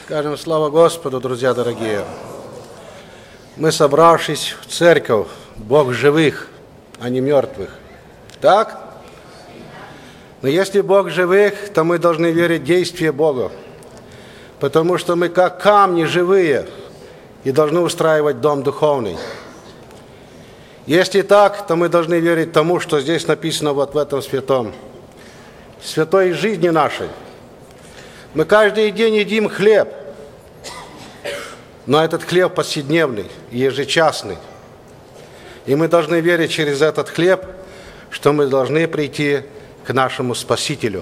Скажем слава Господу, друзья дорогие. Мы, собравшись в церковь, Бог живых, а не мертвых. Так? Но если Бог живых, то мы должны верить в действие Бога. Потому что мы как камни живые и должны устраивать дом духовный. Если так, то мы должны верить тому, что здесь написано вот в этом святом. Святой жизни нашей. Мы каждый день едим хлеб, но этот хлеб повседневный, ежечасный. И мы должны верить через этот хлеб, что мы должны прийти к нашему Спасителю,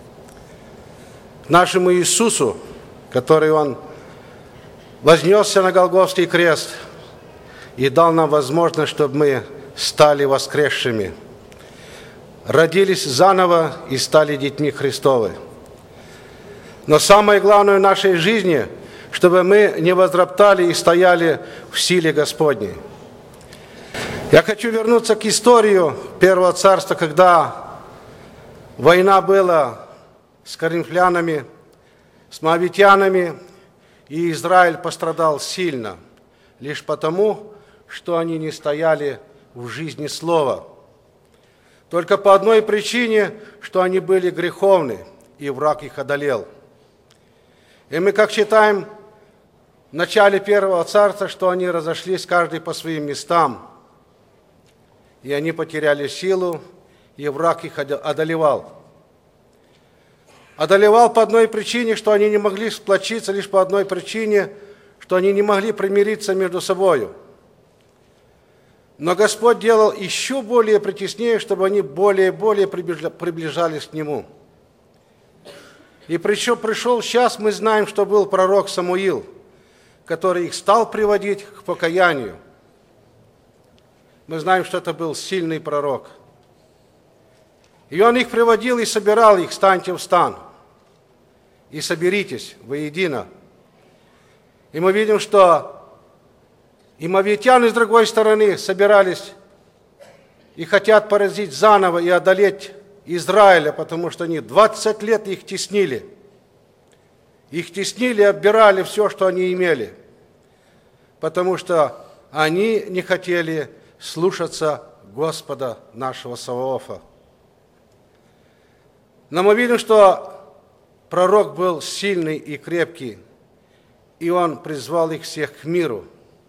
к нашему Иисусу, который Он вознесся на Голгофский крест и дал нам возможность, чтобы мы стали воскресшими, родились заново и стали детьми Христовы. Но самое главное в нашей жизни, чтобы мы не возроптали и стояли в силе Господней. Я хочу вернуться к истории Первого Царства, когда война была с коринфянами, с моавитянами, и Израиль пострадал сильно, лишь потому, что они не стояли в жизни Слова. Только по одной причине, что они были греховны, и враг их одолел. И мы, как читаем в начале Первого Царства, что они разошлись каждый по своим местам, и они потеряли силу, и враг их одолевал. Одолевал по одной причине, что они не могли сплотиться, лишь по одной причине, что они не могли примириться между собой. Но Господь делал еще более притеснее, чтобы они более и более приближались к Нему. И пришел час, мы знаем, что был пророк Самуил, который их стал приводить к покаянию. Мы знаем, что это был сильный пророк. И он их приводил и собирал их: «Станьте в стан и соберитесь воедино». И мы видим, что и моавитяне с другой стороны собирались и хотят поразить заново и одолеть Израиля, потому что они 20 лет их теснили. Их теснили и отбирали все, что они имели, потому что они не хотели слушаться Господа нашего Саваофа. Но мы видим, что пророк был сильный и крепкий, и он призвал их всех к миру.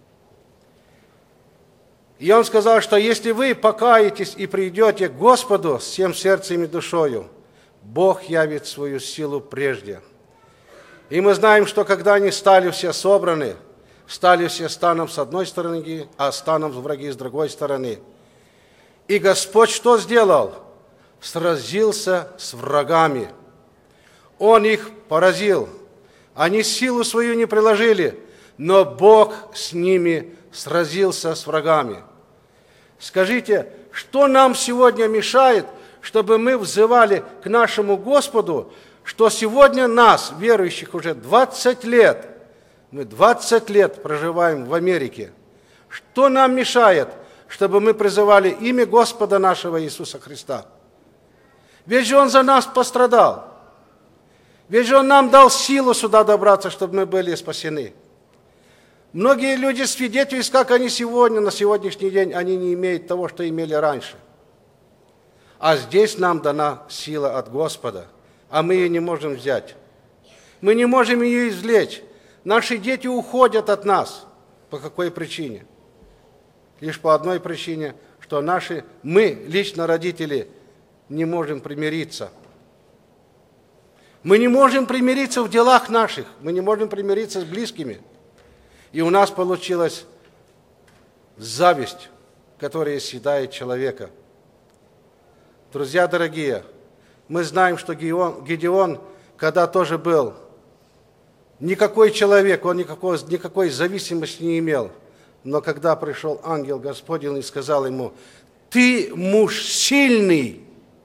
И он сказал, что если вы покаетесь и придете к Господу с всем сердцем и душою, Бог явит свою силу прежде. И мы знаем, что когда они стали все собраны, стали все станом с одной стороны, а станом враги с другой стороны. И Господь что сделал? Сразился с врагами. Он их поразил. Они силу свою не приложили, но Бог с ними сразился с врагами. Скажите, что нам сегодня мешает, чтобы мы взывали к нашему Господу, что сегодня нас, верующих уже 20 лет, мы 20 лет проживаем в Америке, что нам мешает, чтобы мы призывали имя Господа нашего Иисуса Христа? Ведь же Он за нас пострадал. Ведь же Он нам дал силу сюда добраться, чтобы мы были спасены. Многие люди свидетельствуют, как они сегодня, на сегодняшний день, они не имеют того, что имели раньше. А здесь нам дана сила от Господа, а мы ее не можем взять. Мы не можем ее извлечь. Наши дети уходят от нас. По какой причине? Лишь по одной причине, что мы, лично родители, не можем примириться. Мы не можем примириться в делах наших, мы не можем примириться с близкими. И у нас получилась зависть, которая съедает человека. Друзья дорогие, мы знаем, что Гедеон, когда тоже был, никакой человек, он никакой зависимости не имел. Но когда пришел ангел Господень и сказал ему: «Ты муж сильный».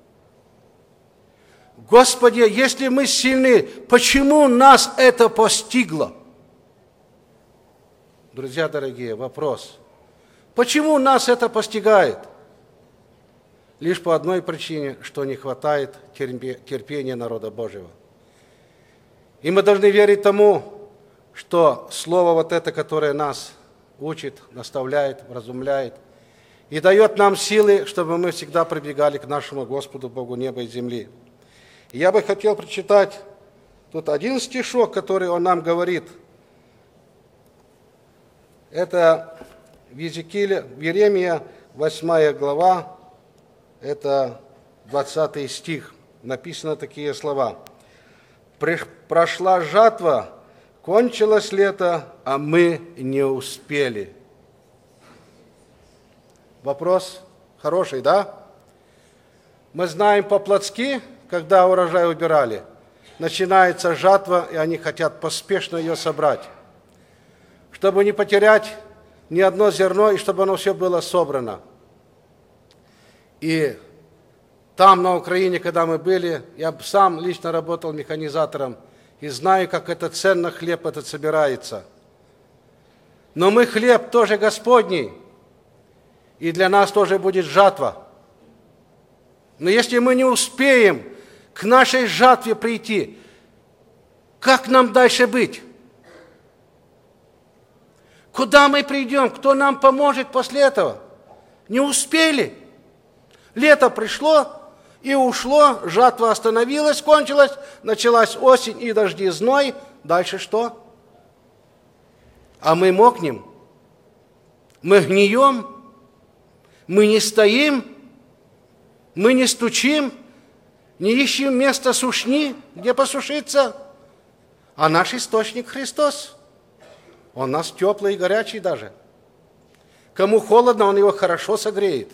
Господи, если мы сильны, почему нас это постигло? Друзья дорогие, вопрос. Почему нас это постигает? Лишь по одной причине, что не хватает терпения народа Божьего. И мы должны верить тому, что Слово вот это, которое нас учит, наставляет, вразумляет, и дает нам силы, чтобы мы всегда прибегали к нашему Господу, Богу неба и земли. И я бы хотел прочитать тут один стишок, который он нам говорит. Это в Иеремия, 8 глава, это 20 стих. Написано такие слова. «Прошла жатва, кончилось лето, а мы не успели». Вопрос хороший, да? Мы знаем по-плотски, когда урожай убирали, начинается жатва, и они хотят поспешно ее собрать, чтобы не потерять ни одно зерно, и чтобы оно все было собрано. И там, на Украине, когда мы были, я сам лично работал механизатором, и знаю, как это ценно хлеб этот собирается. Но мы хлеб тоже Господний, и для нас тоже будет жатва. Но если мы не успеем к нашей жатве прийти, как нам дальше быть? Куда мы придем? Кто нам поможет после этого? Не успели. Лето пришло и ушло, жатва остановилась, кончилась, началась осень и дожди, зной. Дальше что? А мы мокнем, мы гнием, мы не стоим, мы не стучим, не ищем места сушни, где посушиться. А наш источник Христос. Он нас теплый и горячий даже. Кому холодно, Он его хорошо согреет.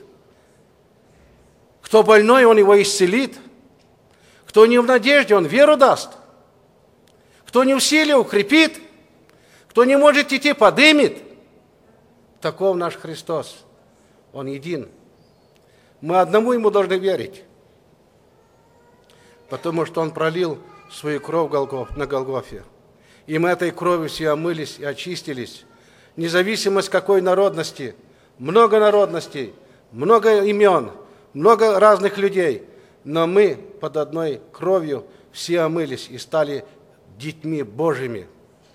Кто больной, Он его исцелит. Кто не в надежде, Он веру даст. Кто не в силе, укрепит. Кто не может идти, подымет. Таков наш Христос. Он един. Мы одному Ему должны верить. Потому что Он пролил свою кровь на Голгофе. И мы этой кровью все омылись и очистились. Независимость какой народности, много народностей, много имен, много разных людей. Но мы под одной кровью все омылись и стали детьми Божьими.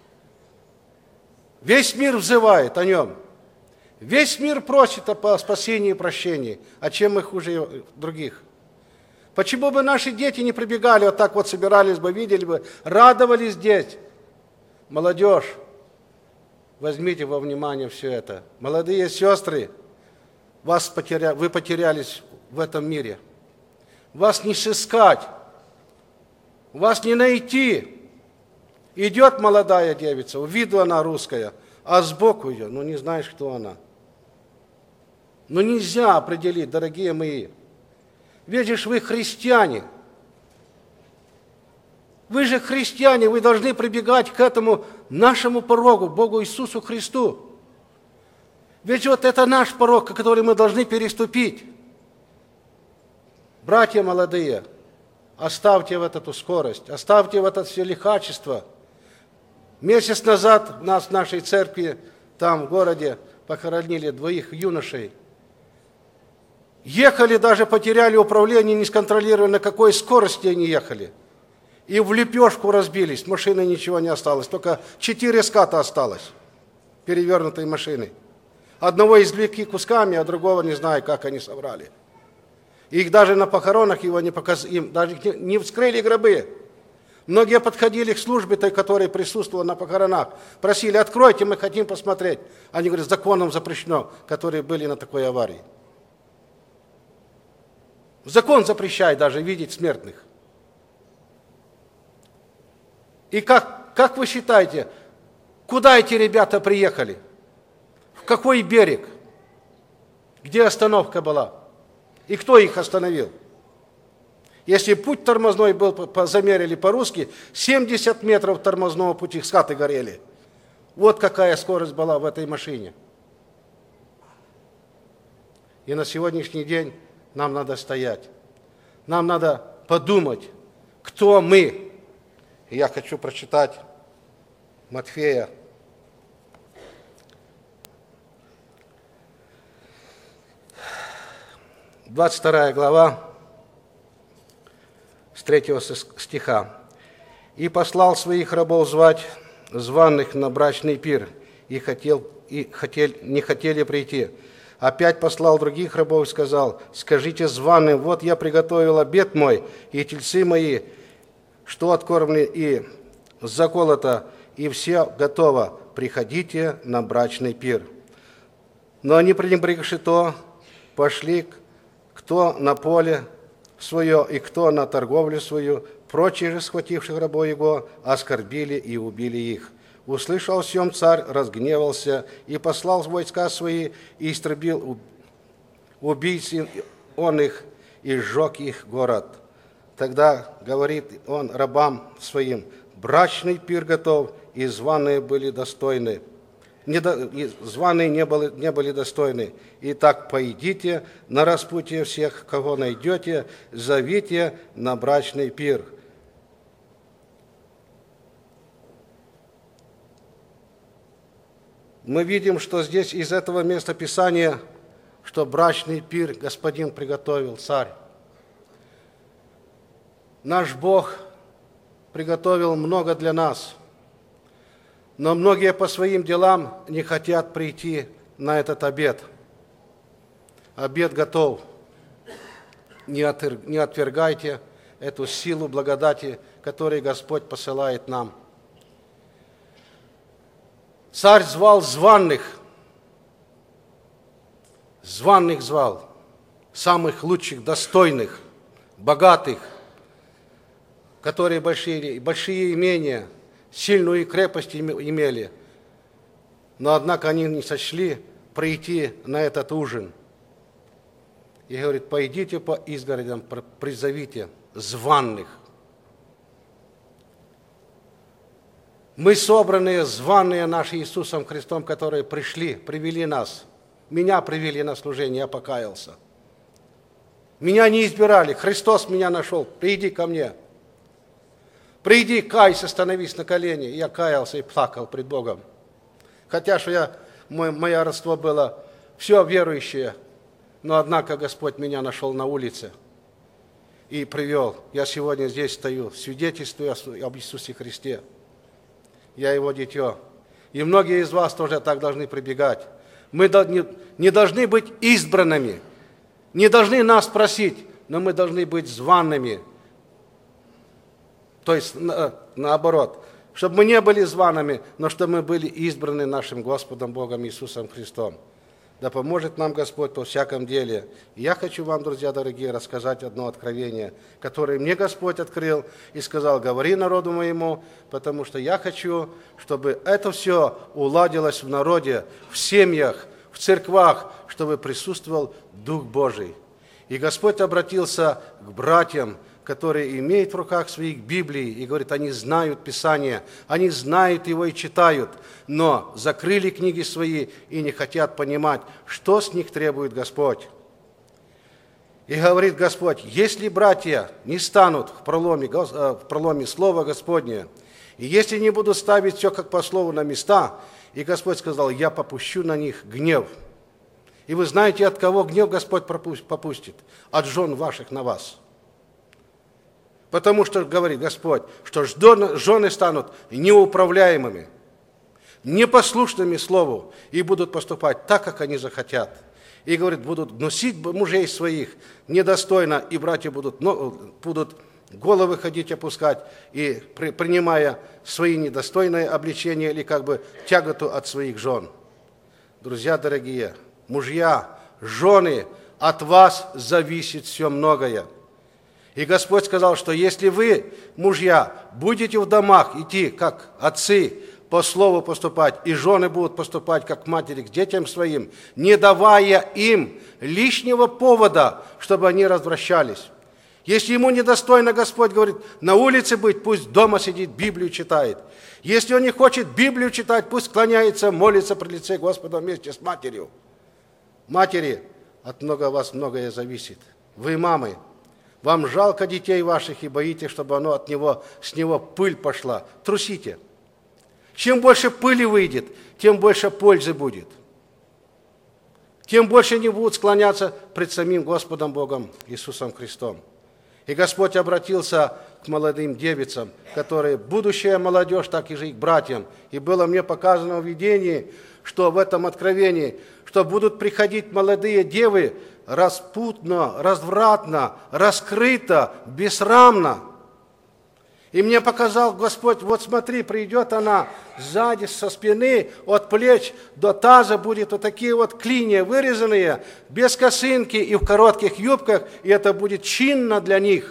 Весь мир взывает о Нем. Весь мир просит о спасении и прощении. А чем мы хуже других? Почему бы наши дети не прибегали, вот так вот собирались бы, видели бы, радовались здесь? Молодежь, возьмите во внимание все это. Молодые сестры, вы потерялись в этом мире. Вас не сыскать, вас не найти. Идет молодая девица, виду она русская, а сбоку ее, не знаешь, кто она. Нельзя определить, дорогие мои. Ведь вы христиане. Вы же христиане, вы должны прибегать к этому нашему порогу, Богу Иисусу Христу. Ведь вот это наш порог, который мы должны переступить. Братья молодые, оставьте вот эту скорость, оставьте вот это все лихачество. Месяц назад у нас в нашей церкви, там в городе, похоронили 2 юношей. Ехали, даже потеряли управление, не сконтролировали, на какой скорости они ехали. И в лепешку разбились, машины ничего не осталось, только 4 ската осталось, перевернутой машины. Одного извлекли кусками, а другого не знаю, как они собрали. Их даже на похоронах его не показали, им даже не вскрыли гробы. Многие подходили к службе той, которая присутствовала на похоронах, просили: откройте, мы хотим посмотреть. Они говорят: законом запрещено, которые были на такой аварии. Закон запрещает даже видеть смертных. И как вы считаете, куда эти ребята приехали? В какой берег? Где остановка была? И кто их остановил? Если путь тормозной был, замерили по-русски, 70 метров тормозного пути, скаты горели. Вот какая скорость была в этой машине. И на сегодняшний день нам надо стоять. Нам надо подумать, кто мы. И я хочу прочитать Матфея, 22 глава, с 3 стиха. «И послал своих рабов звать званых на брачный пир, не хотели прийти. Опять послал других рабов и сказал: скажите званым: вот я приготовил обед мой, и тельцы мои, что откормлены и заколото, и все готово, приходите на брачный пир. Но они, пренебрегши то, пошли кто на поле свое и кто на торговлю свою. Прочие же, схвативших рабов его, оскорбили и убили их. Услышал о сем царь, разгневался и послал войска свои, и истребил убийц он их, и сжег их город. Тогда говорит он рабам своим: брачный пир готов, и званые были достойны. Званые не были достойны. Итак, пойдите на распутье всех, кого найдете, зовите на брачный пир. Мы видим, что здесь из этого места Писания, что брачный пир Господин приготовил, царь. Наш Бог приготовил много для нас, но многие по своим делам не хотят прийти на этот обед. Обед готов. Не отвергайте эту силу благодати, которую Господь посылает нам. Царь звал званых звал, самых лучших, достойных, богатых, которые большие имения, сильную крепость имели. Но, однако, они не сочли прийти на этот ужин. И говорит: пойдите по изгородям, призовите званых. Мы собранные, званые наши Иисусом Христом, которые привели нас. Меня привели на служение, я покаялся. Меня не избирали, Христос меня нашел. Приди ко мне. Приди, кайся, становись на колени. Я каялся и плакал пред Богом. Хотя что мое родство было все верующее, но однако Господь меня нашел на улице и привел. Я сегодня здесь стою, свидетельствую об Иисусе Христе. Я Его дитё. И многие из вас тоже так должны прибегать. Мы не должны быть избранными, не должны нас просить, но мы должны быть зваными. То есть, наоборот, чтобы мы не были зваными, но чтобы мы были избраны нашим Господом Богом Иисусом Христом. Да поможет нам Господь по всяком деле. И я хочу вам, друзья дорогие, рассказать одно откровение, которое мне Господь открыл и сказал: говори народу моему, потому что я хочу, чтобы это все уладилось в народе, в семьях, в церквах, чтобы присутствовал Дух Божий. И Господь обратился к братьям, которые имеют в руках своих Библии, и говорит: они знают Писание, они знают его и читают, но закрыли книги свои и не хотят понимать, что с них требует Господь. И говорит Господь: если братья не станут в проломе Слова Господня, и если не будут ставить все как по слову на места, и Господь сказал: я попущу на них гнев. И вы знаете, от кого гнев Господь попустит? От жен ваших на вас. Потому что, говорит Господь, что жены станут неуправляемыми, непослушными Слову и будут поступать так, как они захотят. И, говорит, будут гнусить мужей своих недостойно, и братья будут головы ходить опускать, и принимая свои недостойные обличения или как бы тяготу от своих жен. Друзья дорогие, мужья, жены, от вас зависит все многое. И Господь сказал, что если вы, мужья, будете в домах идти, как отцы, по слову поступать, и жены будут поступать, как матери, к детям своим, не давая им лишнего повода, чтобы они развращались. Если ему недостойно, Господь говорит, на улице быть, пусть дома сидит, Библию читает. Если он не хочет Библию читать, пусть склоняется, молится при лице Господа вместе с матерью. Матери, от вас многое зависит. Вы, мамы, вам жалко детей ваших и боитесь, чтобы с него пыль пошла. Трусите. Чем больше пыли выйдет, тем больше пользы будет. Тем больше они будут склоняться пред самим Господом Богом Иисусом Христом. И Господь обратился к к молодым девицам, которые будущая молодежь, так и же и к братьям. И было мне показано в видении, что в этом откровении, что будут приходить молодые девы распутно, развратно, раскрыто, бессрамно. И мне показал Господь, вот смотри, придет она сзади, со спины, от плеч до таза, будет вот такие вот клинья вырезанные, без косынки и в коротких юбках, и это будет чинно для них.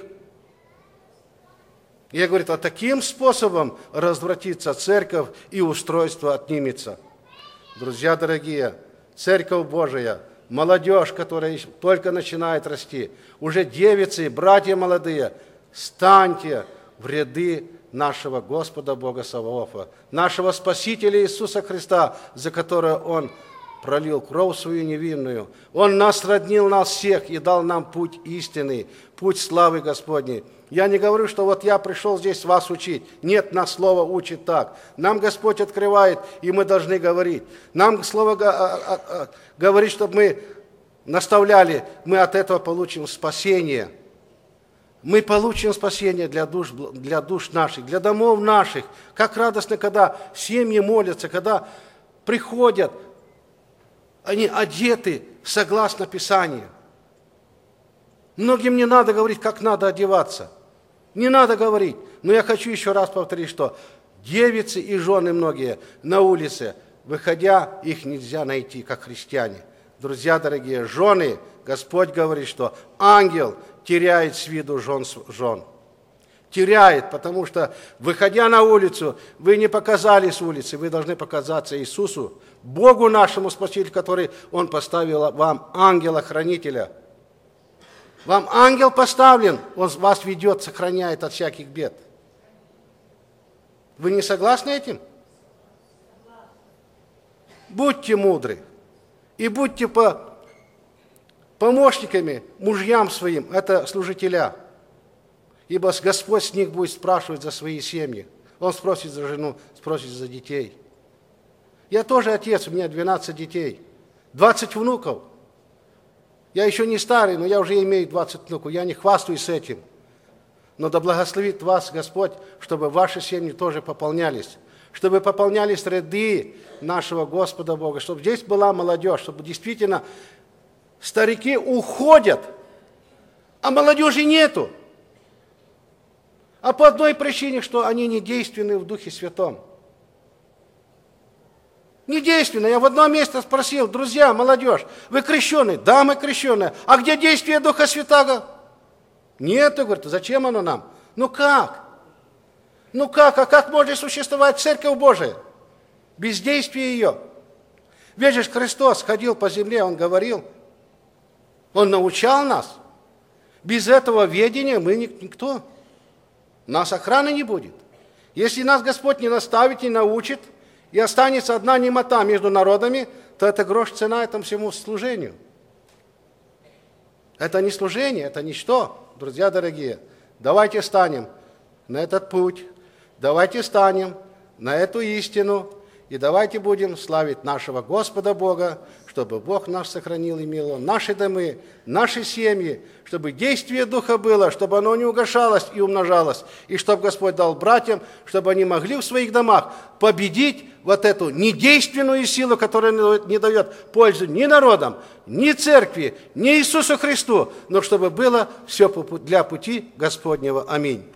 И я говорю, вот таким способом развратится церковь и устройство отнимется. Друзья дорогие, Церковь Божия, молодежь, которая только начинает расти, уже девицы, братья молодые, станьте в ряды нашего Господа Бога Саваофа, нашего Спасителя Иисуса Христа, за которого Он пролил кровь свою невинную. Он нас роднил, нас всех, и дал нам путь истины, путь славы Господней. Я не говорю, что вот я пришел здесь вас учить. Нет, нас Слово учит так. Нам Господь открывает, и мы должны говорить. Нам Слово говорит, чтобы мы наставляли, мы от этого получим спасение. Мы получим спасение для душ наших, для домов наших. Как радостно, когда семьи молятся, когда приходят, они одеты согласно Писанию. Многим не надо говорить, как надо одеваться. Не надо говорить. Но я хочу еще раз повторить, что девицы и жены многие на улице, выходя, их нельзя найти, как христиане. Друзья дорогие, жены, Господь говорит, что ангел теряет с виду жен. Теряет, потому что, выходя на улицу, вы не показали с улицы, вы должны показаться Иисусу, Богу нашему Спасителю, который Он поставил вам ангела-хранителя. Вам ангел поставлен, он вас ведет, сохраняет от всяких бед. Вы не согласны этим? Будьте мудры и будьте помощниками мужьям своим, это служителя. Ибо Господь с них будет спрашивать за свои семьи. Он спросит за жену, спросит за детей. Я тоже отец, у меня 12 детей, 20 внуков. Я еще не старый, но я уже имею 20 внуков. Я не хвастаюсь этим. Но да благословит вас Господь, чтобы ваши семьи тоже пополнялись. Чтобы пополнялись ряды нашего Господа Бога. Чтобы здесь была молодежь. Чтобы действительно старики уходят, а молодежи нету. А по одной причине, что они не действенны в Духе Святом. Недейственно. Я в одном месте спросил, друзья, молодежь, вы крещеные? Да, мы крещеные. А где действие Духа Святаго? Нет, говорит, зачем оно нам? Ну как? Ну как? А как может существовать Церковь Божия? Без действия ее. Ведь же Христос ходил по земле, Он говорил, Он научал нас. Без этого ведения мы никто. Нас охраны не будет. Если нас Господь не наставит, не научит, и останется одна немота между народами, то это грош цена этому всему служению. Это не служение, это ничто. Друзья дорогие, давайте станем на этот путь, давайте станем на эту истину, и давайте будем славить нашего Господа Бога, чтобы Бог наш сохранил и миловал наши домы, наши семьи, чтобы действие Духа было, чтобы оно не угошалось и умножалось, и чтобы Господь дал братьям, чтобы они могли в своих домах победить вот эту недейственную силу, которая не дает пользу ни народам, ни церкви, ни Иисусу Христу, но чтобы было все для пути Господнего. Аминь.